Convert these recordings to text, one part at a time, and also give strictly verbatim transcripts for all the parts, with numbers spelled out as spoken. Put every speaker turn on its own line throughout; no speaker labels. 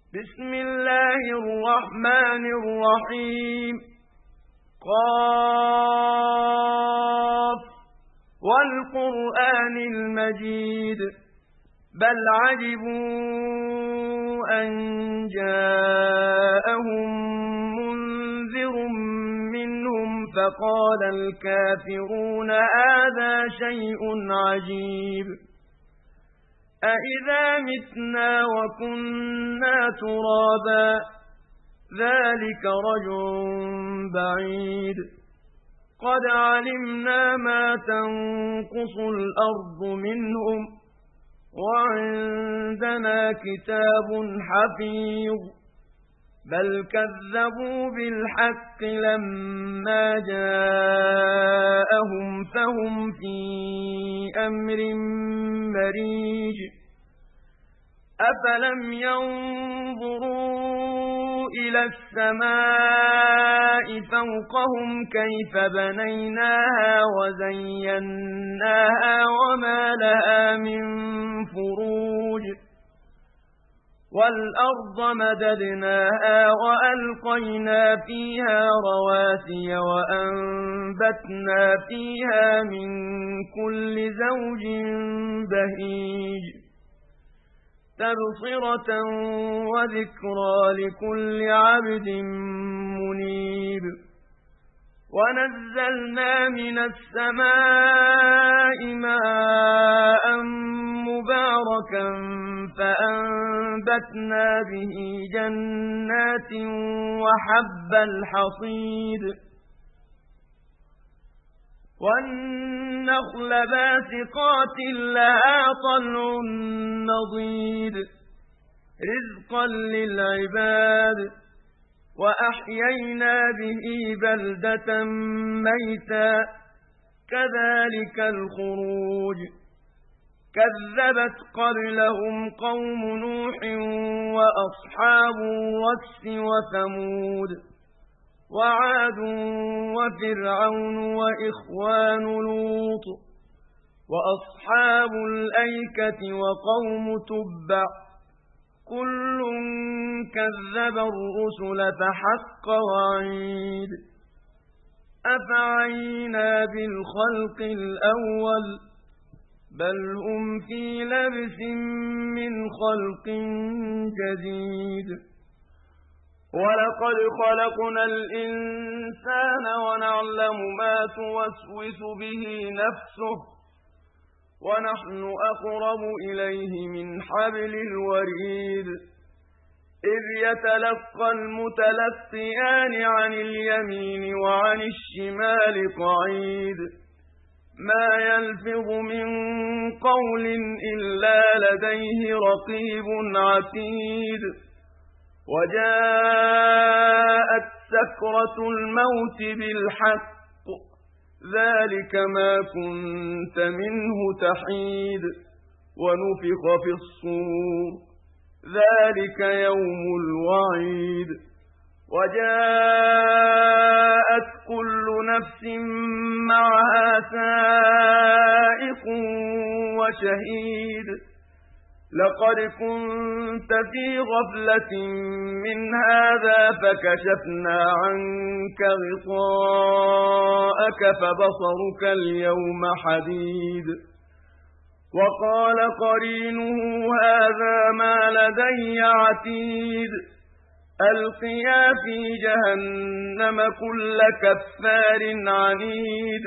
بسم الله الرحمن الرحيم قاف والقرآن المجيد بل عجبوا أن جاءهم منذر منهم فقال الكافرون هذا شيء عجيب أإذا متنا وكنا ترابا ذلك رجع بعيد قد علمنا ما تنقص الأرض منهم وعندنا كتاب حفيظ بل كذبوا بالحق لما جاءهم فهم في أمر مريج أفلم ينظروا إلى السماء فوقهم كيف بنيناها وزيناها وما لها من فروج والأرض مددناها وألقينا فيها رواسي وأنبتنا فيها من كل زوج بهيج تبصرة وذكرى لكل عبد منيب ونزلنا من السماء ماء مباركا فأنبتنا به جنات وحب الحصيد والنخل باسقات لها طلع نضيد رزقا للعباد وأحيينا به بلدة ميتا كذلك الخروج كذبت قبلهم قوم نوح وأصحاب الرس وثمود وعاد وفرعون وإخوان لوط وأصحاب الأيكة وقوم تبع كل كذب الرسل فحق وعيد أفعينا بالخلق الأول بل هم في لبس من خلق جديد ولقد خلقنا الإنسان ونعلم ما توسوس به نفسه ونحن أقرب إليه من حبل الوريد إذ يتلقى المتلقيان عن اليمين وعن الشمال قعيد ما يلفظ من قول إلا لديه رقيب عتيد وجاءت سكرة الموت بالحق ذلك ما كنت منه تحيد ونفخ في الصور ذلك يوم الوعيد وجاءت كل نفس معها سائق وشهيد لقد كنت في غفلة من هذا فكشفنا عنك غطاءك فبصرك اليوم حديد وقال قرينه هذا ما لدي عتيد ألقيا في جهنم كل كفار عنيد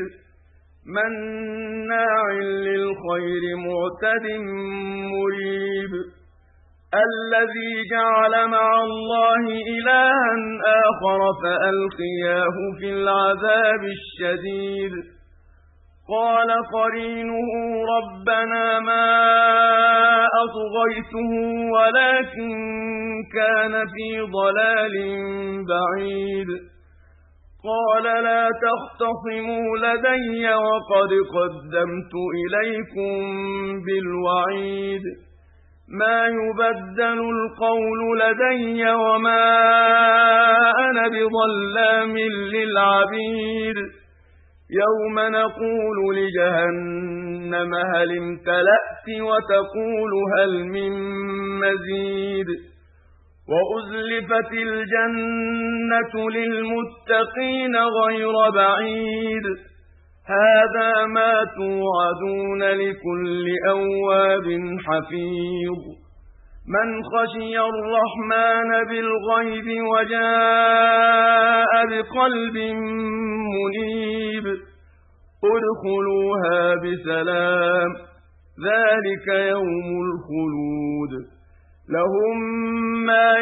مناع للخير معتد مريب الذي جعل مع الله إلها آخر فألقياه في العذاب الشديد قال قرينه ربنا ما أطغيته ولكن كان في ضلال بعيد قال لا تختصموا لدي وقد قدمت إليكم بالوعيد ما يبدل القول لدي وما أنا بظلام للعبيد يوم نقول لجهنم هل امتلأت وتقول هل من مزيد وأزلفت الجنة للمتقين غير بعيد هذا ما توعدون لكل أواب حفيظ من خشي الرحمن بالغيب وجاء بقلب منيب ادخلوها بسلام ذلك يوم الخلود لهم ما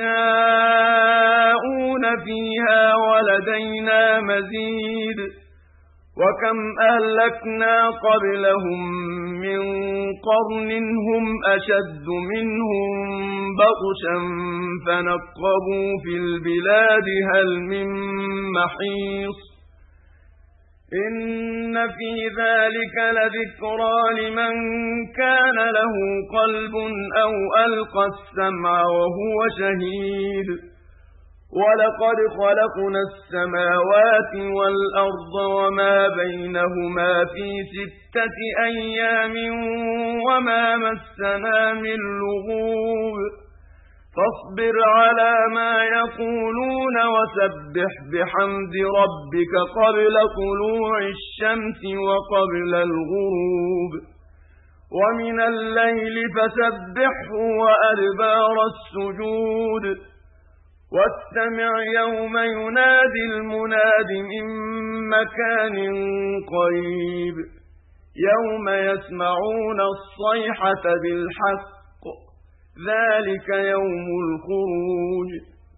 يشاءون فيها ولدينا مزيد وكم أهلكنا قبلهم من قرن هم أشد منهم بطشا فنقبوا في البلاد هل من محيص إن في ذلك لذكرى لمن كان له قلب أو ألقى السمع وهو شهيد ولقد خلقنا السماوات والأرض وما بينهما في ستة أيام وما مسنا من لغوب فاصبر على ما يقولون وسبح بحمد ربك قبل طلوع الشمس وقبل الغروب ومن الليل فسبحه وأدبار السجود واستمع يوم ينادي المناد من مكان قريب يوم يسمعون الصيحة بالحق ذلك يوم الخروج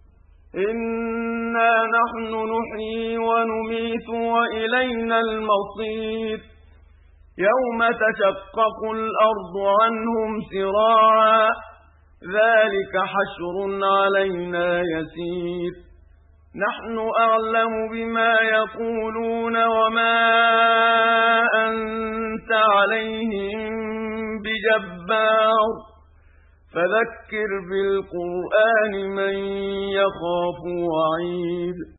إنا نحن نحيي ونميت وإلينا المصير يوم تشقق الأرض عنهم سراعا ذلك حشر علينا يسير نحن أعلم بما يقولون وما أنت عليهم بجبار فذكر بالقرآن من يخاف وعيد